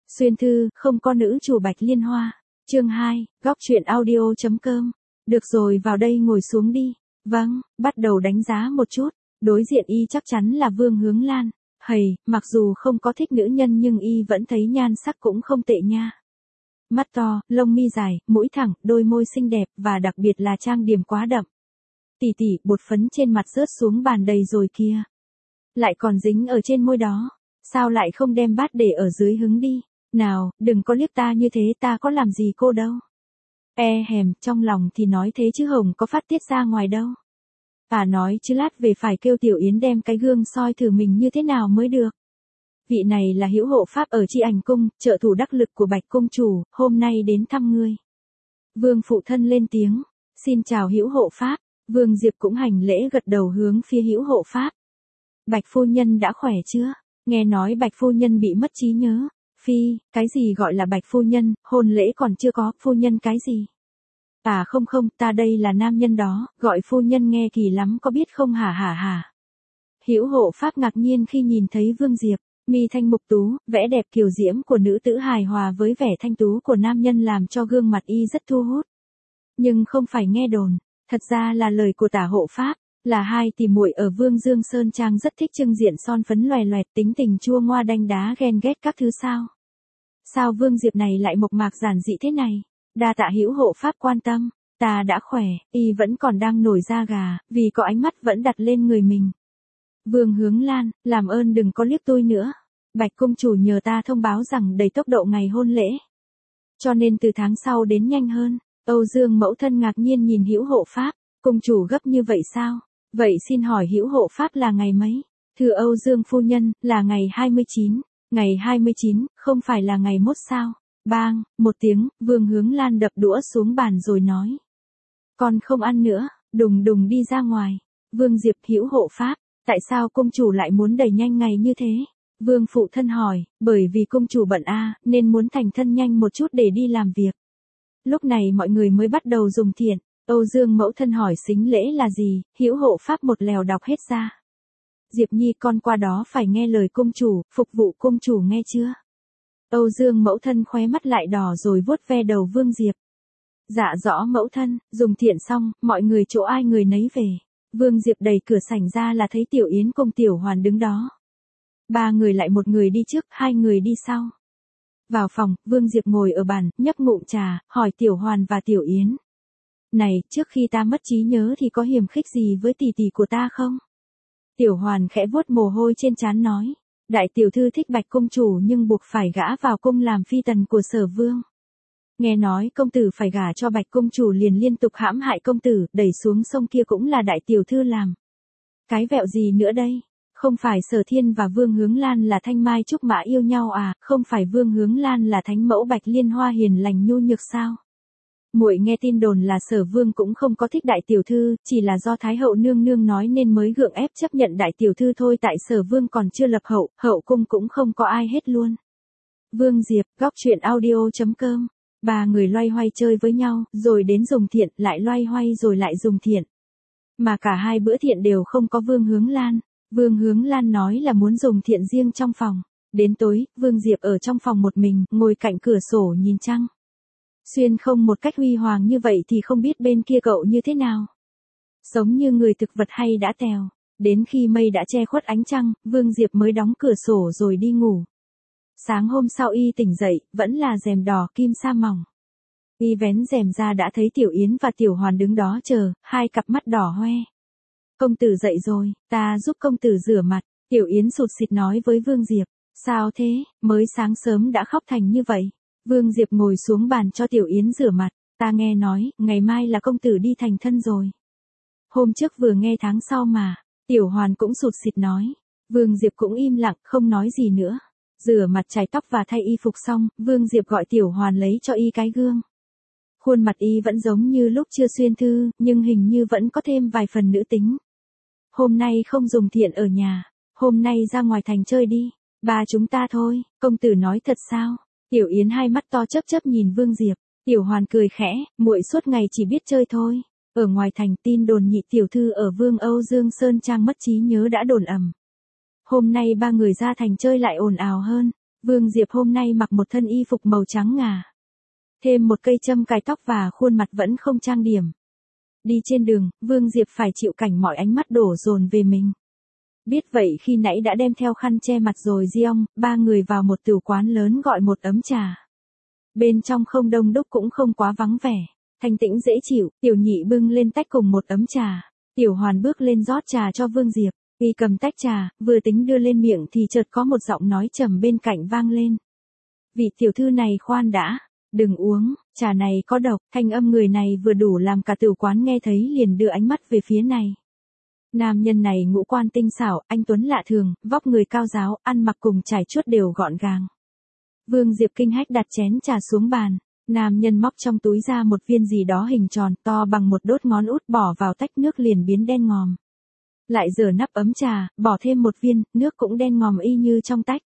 Xuyên thư, không có nữ chủ Bạch Liên Hoa. Chương 2, góc truyện audio.com. Được rồi, vào đây ngồi xuống đi. Vâng, bắt đầu đánh giá một chút. Đối diện y chắc chắn là Vương Hướng Lan. Hầy, mặc dù không có thích nữ nhân nhưng y vẫn thấy nhan sắc cũng không tệ nha. Mắt to, lông mi dài, mũi thẳng, đôi môi xinh đẹp và đặc biệt là trang điểm quá đậm. Tỷ tỷ, bột phấn trên mặt rớt xuống bàn đầy rồi kìa. Lại còn dính ở trên môi đó. Sao lại không đem bát để ở dưới hứng đi? Nào, đừng có liếc ta như thế, ta có làm gì cô đâu. Hèm, trong lòng thì nói thế chứ hồng có phát tiết ra ngoài đâu. Nói chứ lát về phải kêu Tiểu Yến đem cái gương soi thử mình như thế nào mới được. Vị này là hữu hộ pháp ở Tri Ảnh Cung, trợ thủ đắc lực của Bạch Cung Chủ, hôm nay đến thăm ngươi. Vương phụ thân lên tiếng, xin chào hữu hộ pháp. Vương Diệp cũng hành lễ gật đầu hướng phía hữu hộ pháp. Bạch phu nhân đã khỏe chưa? Nghe nói Bạch phu nhân bị mất trí nhớ. Phi, cái gì gọi là Bạch phu nhân, hôn lễ còn chưa có, phu nhân cái gì? Không, ta đây là nam nhân đó, gọi phu nhân nghe kỳ lắm có biết không hả? Hữu hộ pháp ngạc nhiên khi nhìn thấy Vương Diệp, mi thanh mục tú, vẽ đẹp kiều diễm của nữ tử hài hòa với vẻ thanh tú của nam nhân làm cho gương mặt y rất thu hút. Nhưng không phải nghe đồn, thật ra là lời của tả hộ pháp, là hai tỷ muội ở Vương Dương Sơn Trang rất thích trưng diện son phấn loè loẹt, tính tình chua ngoa đanh đá ghen ghét các thứ sao. Sao Vương Diệp này lại mộc mạc giản dị thế này? Đa tạ hữu hộ pháp quan tâm, ta đã khỏe, y vẫn còn đang nổi da gà, vì có ánh mắt vẫn đặt lên người mình. Vương Hướng Lan, làm ơn đừng có liếc tôi nữa. Bạch Cung Chủ nhờ ta thông báo rằng đẩy tốc độ ngày hôn lễ. Cho nên từ tháng sau đến nhanh hơn. Âu Dương mẫu thân ngạc nhiên nhìn hữu hộ pháp, Cung Chủ gấp như vậy sao? Vậy xin hỏi hữu hộ pháp là ngày mấy? Thưa Âu Dương phu nhân, là ngày 29. Ngày 29, không phải là ngày mốt sao? Bang, một tiếng, Vương Hướng Lan đập đũa xuống bàn rồi nói. Con không ăn nữa, đùng đùng đi ra ngoài. Vương Diệp hữu hộ pháp, tại sao Cung Chủ lại muốn đẩy nhanh ngày như thế? Vương phụ thân hỏi, bởi vì Cung Chủ bận nên muốn thành thân nhanh một chút để đi làm việc. Lúc này mọi người mới bắt đầu dùng thiện. Âu Dương mẫu thân hỏi xính lễ là gì, hữu hộ pháp một lèo đọc hết ra. Diệp Nhi con qua đó phải nghe lời Cung Chủ, phục vụ Cung Chủ nghe chưa? Âu Dương mẫu thân khóe mắt lại đỏ rồi vuốt ve đầu Vương Diệp. Dạ rõ mẫu thân, dùng thiện xong, mọi người chỗ ai người nấy về. Vương Diệp đẩy cửa sảnh ra là thấy Tiểu Yến cùng Tiểu Hoàn đứng đó. Ba người lại một người đi trước, hai người đi sau. Vào phòng, Vương Diệp ngồi ở bàn, nhấp ngụm trà, hỏi Tiểu Hoàn và Tiểu Yến. Này, trước khi ta mất trí nhớ thì có hiềm khích gì với tỷ tỷ của ta không? Tiểu Hoàn khẽ vuốt mồ hôi trên trán nói. Đại tiểu thư thích Bạch Cung Chủ nhưng buộc phải gả vào cung làm phi tần của Sở Vương. Nghe nói công tử phải gả cho Bạch Cung Chủ liền liên tục hãm hại công tử, đẩy xuống sông kia cũng là đại tiểu thư làm. Cái vẹo gì nữa đây? Không phải Sở Thiên và Vương Hướng Lan là thanh mai trúc mã yêu nhau không phải Vương Hướng Lan là thánh mẫu Bạch Liên Hoa hiền lành nhu nhược sao? Muội nghe tin đồn là Sở Vương cũng không có thích đại tiểu thư, chỉ là do Thái hậu nương nương nói nên mới gượng ép chấp nhận đại tiểu thư thôi, tại Sở Vương còn chưa lập hậu, hậu cung cũng không có ai hết luôn. Vương Diệp, góc truyện audio.com. Ba người loay hoay chơi với nhau, rồi đến dùng thiện, lại loay hoay rồi lại dùng thiện. Mà cả hai bữa thiện đều không có Vương Hướng Lan. Vương Hướng Lan nói là muốn dùng thiện riêng trong phòng. Đến tối, Vương Diệp ở trong phòng một mình, ngồi cạnh cửa sổ nhìn trăng. Xuyên không một cách huy hoàng như vậy thì không biết bên kia cậu như thế nào. Giống như người thực vật hay đã tèo. Đến khi mây đã che khuất ánh trăng, Vương Diệp mới đóng cửa sổ rồi đi ngủ. Sáng hôm sau y tỉnh dậy, vẫn là rèm đỏ kim sa mỏng. Y vén rèm ra đã thấy Tiểu Yến và Tiểu Hoàn đứng đó chờ, hai cặp mắt đỏ hoe. Công tử dậy rồi, ta giúp công tử rửa mặt. Tiểu Yến sụt sịt nói với Vương Diệp. Sao thế, mới sáng sớm đã khóc thành như vậy? Vương Diệp ngồi xuống bàn cho Tiểu Yến rửa mặt. Ta nghe nói, ngày mai là công tử đi thành thân rồi. Hôm trước vừa nghe tháng sau mà. Tiểu Hoàn cũng sụt sịt nói. Vương Diệp cũng im lặng, không nói gì nữa. Rửa mặt chải tóc và thay y phục xong, Vương Diệp gọi Tiểu Hoàn lấy cho y cái gương. Khuôn mặt y vẫn giống như lúc chưa xuyên thư, nhưng hình như vẫn có thêm vài phần nữ tính. Hôm nay không dùng thiện ở nhà, hôm nay ra ngoài thành chơi đi. Ba chúng ta thôi, công tử nói thật sao? Tiểu Yến hai mắt to chớp chớp nhìn Vương Diệp. Tiểu Hoàn cười khẽ, muội suốt ngày chỉ biết chơi thôi. Ở ngoài thành tin đồn nhị tiểu thư ở Vương Âu Dương Sơn Trang mất trí nhớ đã đồn ầm. Hôm nay ba người ra thành chơi lại ồn ào hơn. Vương Diệp hôm nay mặc một thân y phục màu trắng ngà. Thêm một cây châm cài tóc và khuôn mặt vẫn không trang điểm. Đi trên đường, Vương Diệp phải chịu cảnh mọi ánh mắt đổ dồn về mình. Biết vậy khi nãy đã đem theo khăn che mặt rồi Giong, ba người vào một tửu quán lớn gọi một ấm trà. Bên trong không đông đúc cũng không quá vắng vẻ, thanh tĩnh dễ chịu, Tiểu Nhị bưng lên tách cùng một ấm trà. Tiểu Hoàn bước lên rót trà cho Vương Diệp, y cầm tách trà, vừa tính đưa lên miệng thì chợt có một giọng nói trầm bên cạnh vang lên. Vị tiểu thư này khoan đã, đừng uống, trà này có độc. Thanh âm người này vừa đủ làm cả tửu quán nghe thấy liền đưa ánh mắt về phía này. Nam nhân này ngũ quan tinh xảo, anh tuấn lạ thường, vóc người cao ráo, ăn mặc cùng trải chuốt đều gọn gàng. Vương Diệp kinh hách đặt chén trà xuống bàn. Nam nhân móc trong túi ra một viên gì đó hình tròn to bằng một đốt ngón út bỏ vào tách nước liền biến đen ngòm. Lại rửa nắp ấm trà, bỏ thêm một viên, nước cũng đen ngòm y như trong tách.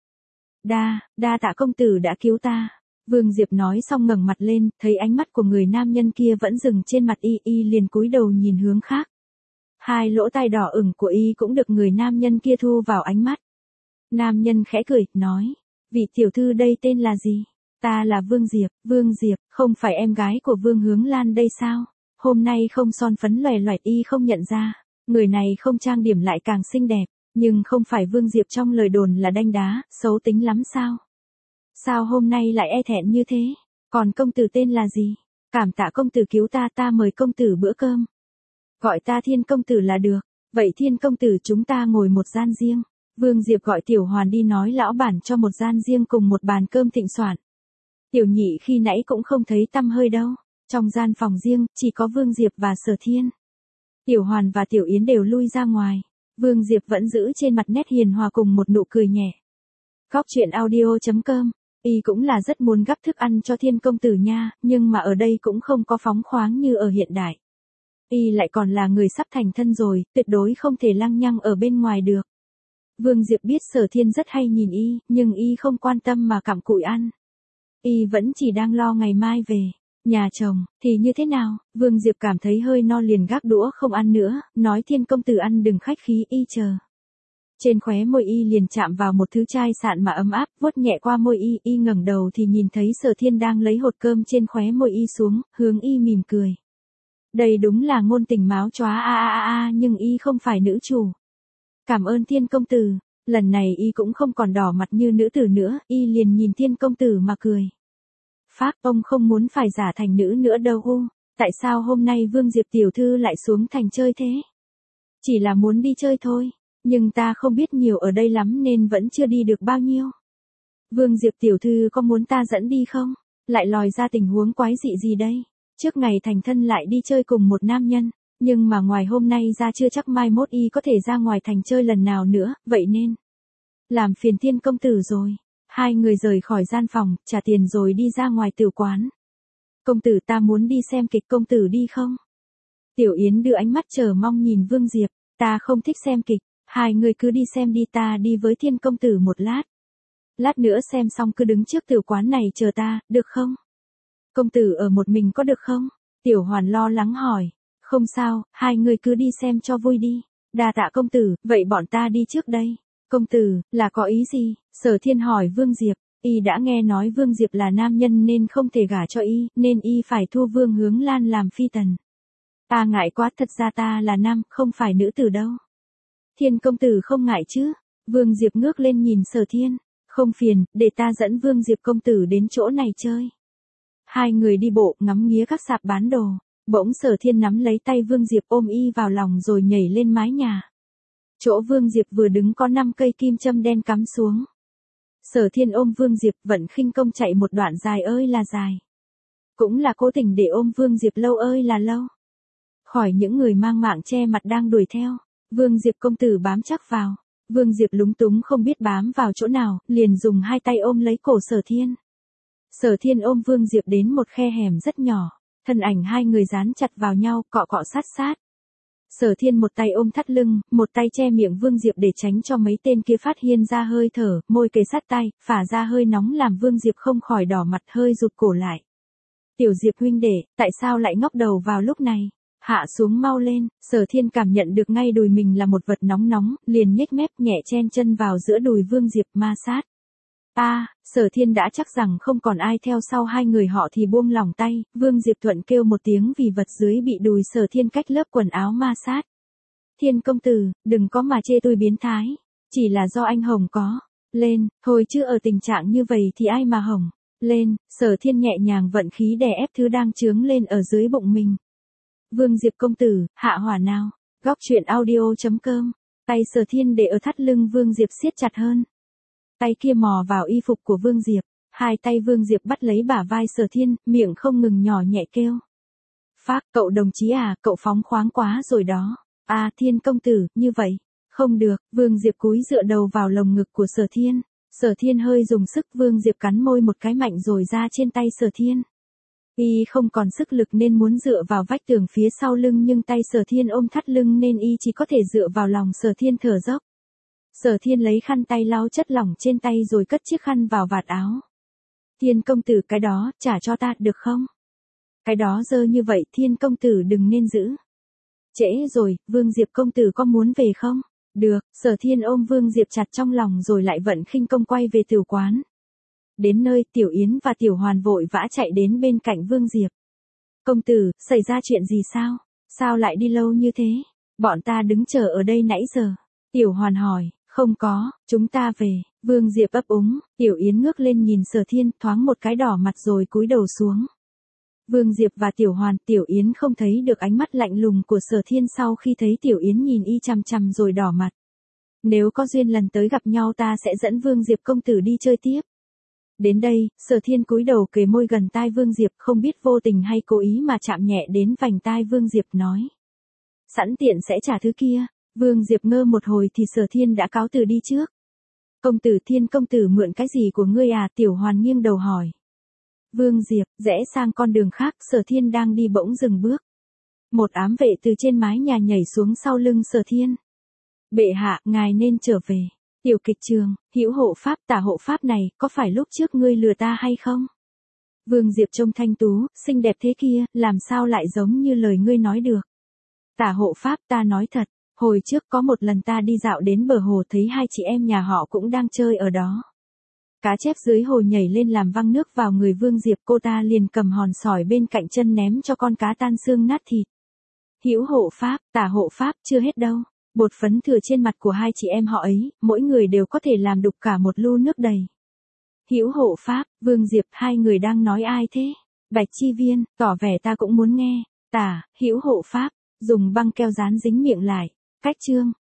Đa tạ công tử đã cứu ta. Vương Diệp nói xong ngẩng mặt lên, thấy ánh mắt của người nam nhân kia vẫn dừng trên mặt y liền cúi đầu nhìn hướng khác. Hai lỗ tai đỏ ửng của y cũng được người nam nhân kia thu vào ánh mắt. Nam nhân khẽ cười, nói, vị tiểu thư đây tên là gì? Ta là Vương Diệp, không phải em gái của Vương Hướng Lan đây sao? Hôm nay không son phấn loè loẹt y không nhận ra, người này không trang điểm lại càng xinh đẹp, nhưng không phải Vương Diệp trong lời đồn là đanh đá, xấu tính lắm sao? Sao hôm nay lại e thẹn như thế? Còn công tử tên là gì? Cảm tạ công tử cứu ta, ta mời công tử bữa cơm. Gọi ta Thiên công tử là được. Vậy Thiên công tử chúng ta ngồi một gian riêng. Vương Diệp gọi Tiểu Hoàn đi nói lão bản cho một gian riêng cùng một bàn cơm thịnh soạn. Tiểu Nhị khi nãy cũng không thấy tăm hơi đâu. Trong gian phòng riêng, chỉ có Vương Diệp và Sở Thiên. Tiểu Hoàn và Tiểu Yến đều lui ra ngoài. Vương Diệp vẫn giữ trên mặt nét hiền hòa cùng một nụ cười nhẹ. Góc truyện audio.com. Y cũng là rất muốn gắp thức ăn cho Thiên công tử nha, nhưng mà ở đây cũng không có phóng khoáng như ở hiện đại. Y lại còn là người sắp thành thân rồi, tuyệt đối không thể lăng nhăng ở bên ngoài được. Vương Diệp biết Sở Thiên rất hay nhìn y, nhưng y không quan tâm mà cặm cụi ăn. Y vẫn chỉ đang lo ngày mai về. Nhà chồng, thì như thế nào? Vương Diệp cảm thấy hơi no liền gác đũa không ăn nữa, nói Thiên công tử ăn đừng khách khí, y chờ. Trên khóe môi y liền chạm vào một thứ chai sạn mà ấm áp, vuốt nhẹ qua môi y ngẩng đầu thì nhìn thấy Sở Thiên đang lấy hột cơm trên khóe môi y xuống, hướng y mỉm cười. Đây đúng là ngôn tình máu chóa nhưng y không phải nữ chủ. Cảm ơn Thiên công tử, lần này y cũng không còn đỏ mặt như nữ tử nữa, y liền nhìn Thiên công tử mà cười. Phác, ông không muốn phải giả thành nữ nữa đâu u, tại sao hôm nay Vương Diệp tiểu thư lại xuống thành chơi thế? Chỉ là muốn đi chơi thôi, nhưng ta không biết nhiều ở đây lắm nên vẫn chưa đi được bao nhiêu. Vương Diệp tiểu thư có muốn ta dẫn đi không? Lại lòi ra tình huống quái dị gì đây? Trước ngày thành thân lại đi chơi cùng một nam nhân, nhưng mà ngoài hôm nay ra chưa chắc mai mốt y có thể ra ngoài thành chơi lần nào nữa, vậy nên làm phiền Thiên công tử rồi. Hai người rời khỏi gian phòng, trả tiền rồi đi ra ngoài tửu quán. Công tử ta muốn đi xem kịch, công tử đi không? Tiểu Yến đưa ánh mắt chờ mong nhìn Vương Diệp, ta không thích xem kịch, hai người cứ đi xem đi, ta đi với Thiên công tử một lát. Lát nữa xem xong cứ đứng trước tửu quán này chờ ta, được không? Công tử ở một mình có được không? Tiểu Hoàn lo lắng hỏi. Không sao, hai người cứ đi xem cho vui đi. Đa tạ công tử, vậy bọn ta đi trước đây. Công tử, là có ý gì? Sở Thiên hỏi Vương Diệp. Y đã nghe nói Vương Diệp là nam nhân nên không thể gả cho y, nên y phải thu Vương Hướng Lan làm phi tần. Ta ngại quá, thật ra ta là nam, không phải nữ tử đâu. Thiên công tử không ngại chứ? Vương Diệp ngước lên nhìn Sở Thiên. Không phiền, để ta dẫn Vương Diệp công tử đến chỗ này chơi. Hai người đi bộ, ngắm nghía các sạp bán đồ. Bỗng Sở Thiên nắm lấy tay Vương Diệp ôm y vào lòng rồi nhảy lên mái nhà. Chỗ Vương Diệp vừa đứng có 5 cây kim châm đen cắm xuống. Sở Thiên ôm Vương Diệp vận khinh công chạy một đoạn dài ơi là dài. Cũng là cố tình để ôm Vương Diệp lâu ơi là lâu. Khỏi những người mang mạng che mặt đang đuổi theo, Vương Diệp công tử bám chắc vào. Vương Diệp lúng túng không biết bám vào chỗ nào, liền dùng hai tay ôm lấy cổ Sở Thiên. Sở Thiên ôm Vương Diệp đến một khe hẻm rất nhỏ, thân ảnh hai người dán chặt vào nhau, cọ cọ sát sát. Sở Thiên một tay ôm thắt lưng, một tay che miệng Vương Diệp để tránh cho mấy tên kia phát hiện ra hơi thở, môi kề sát tay, phả ra hơi nóng làm Vương Diệp không khỏi đỏ mặt hơi rụt cổ lại. Tiểu Diệp huynh đệ, tại sao lại ngóc đầu vào lúc này? Hạ xuống mau lên. Sở Thiên cảm nhận được ngay đùi mình là một vật nóng nóng, liền nhếch mép nhẹ chen chân vào giữa đùi Vương Diệp ma sát. Sở Thiên đã chắc rằng không còn ai theo sau hai người họ thì buông lỏng tay, Vương Diệp Thuận kêu một tiếng vì vật dưới bị đùi Sở Thiên cách lớp quần áo ma sát. Thiên công tử, đừng có mà chê tôi biến thái, chỉ là do anh Hồng có. Lên, thôi chứ ở tình trạng như vậy thì ai mà hồng. Lên, Sở Thiên nhẹ nhàng vận khí đè ép thứ đang chướng lên ở dưới bụng mình. Vương Diệp công tử, hạ hỏa nào. Góc truyện audio.com. Tay Sở Thiên để ở thắt lưng Vương Diệp siết chặt hơn. Tay kia mò vào y phục của Vương Diệp. Hai tay Vương Diệp bắt lấy bả vai Sở Thiên, miệng không ngừng nhỏ nhẹ kêu. Phác, cậu đồng chí à, cậu phóng khoáng quá rồi đó. Thiên công tử, như vậy. Không được, Vương Diệp cúi dựa đầu vào lồng ngực của Sở Thiên. Sở Thiên hơi dùng sức, Vương Diệp cắn môi một cái mạnh rồi ra trên tay Sở Thiên. Y không còn sức lực nên muốn dựa vào vách tường phía sau lưng nhưng tay Sở Thiên ôm thắt lưng nên y chỉ có thể dựa vào lòng Sở Thiên thở dốc. Sở Thiên lấy khăn tay lau chất lỏng trên tay rồi cất chiếc khăn vào vạt áo. Thiên công tử, cái đó, trả cho ta được không? Cái đó dơ như vậy, Thiên công tử đừng nên giữ. Trễ rồi, Vương Diệp công tử có muốn về không? Được, Sở Thiên ôm Vương Diệp chặt trong lòng rồi lại vận khinh công quay về tiểu quán. Đến nơi, Tiểu Yến và Tiểu Hoàn vội vã chạy đến bên cạnh Vương Diệp. Công tử, xảy ra chuyện gì sao? Sao lại đi lâu như thế? Bọn ta đứng chờ ở đây nãy giờ. Tiểu Hoàn hỏi, không có, chúng ta về. Vương Diệp ấp úng, Tiểu Yến ngước lên nhìn Sở Thiên thoáng một cái đỏ mặt rồi cúi đầu xuống. Vương Diệp và Tiểu Hoàn, Tiểu Yến không thấy được ánh mắt lạnh lùng của Sở Thiên sau khi thấy Tiểu Yến nhìn y chằm chằm rồi đỏ mặt. Nếu có duyên lần tới gặp nhau ta sẽ dẫn Vương Diệp công tử đi chơi tiếp. Đến đây, Sở Thiên cúi đầu kề môi gần tai Vương Diệp, không biết vô tình hay cố ý mà chạm nhẹ đến vành tai Vương Diệp nói. Sẵn tiện sẽ trả thứ kia. Vương Diệp ngơ một hồi thì Sở Thiên đã cáo từ đi trước. Công tử, Thiên công tử mượn cái gì của ngươi à? Tiểu Hoàn nghiêng đầu hỏi. Vương Diệp, rẽ sang con đường khác, Sở Thiên đang đi bỗng dừng bước. Một ám vệ từ trên mái nhà nhảy xuống sau lưng Sở Thiên. Bệ hạ, ngài nên trở về. Tiểu kịch trường, hữu hộ pháp, tả hộ pháp này, có phải lúc trước ngươi lừa ta hay không? Vương Diệp trông thanh tú, xinh đẹp thế kia, làm sao lại giống như lời ngươi nói được? Tả hộ pháp, ta nói thật, hồi trước có một lần ta đi dạo đến bờ hồ thấy hai chị em nhà họ cũng đang chơi ở đó. Cá chép dưới hồ nhảy lên làm văng nước vào người Vương Diệp, cô ta liền cầm hòn sỏi bên cạnh chân ném cho con cá tan xương nát thịt. Hữu hộ pháp, tả hộ pháp, chưa hết đâu. Bột phấn thừa trên mặt của hai chị em họ ấy, mỗi người đều có thể làm đục cả một lu nước đầy. Hữu hộ pháp, Vương Diệp, hai người đang nói ai thế? Bạch Chi Viên, tỏ vẻ ta cũng muốn nghe. Tả, hữu hộ pháp, dùng băng keo dán dính miệng lại. Cách chương.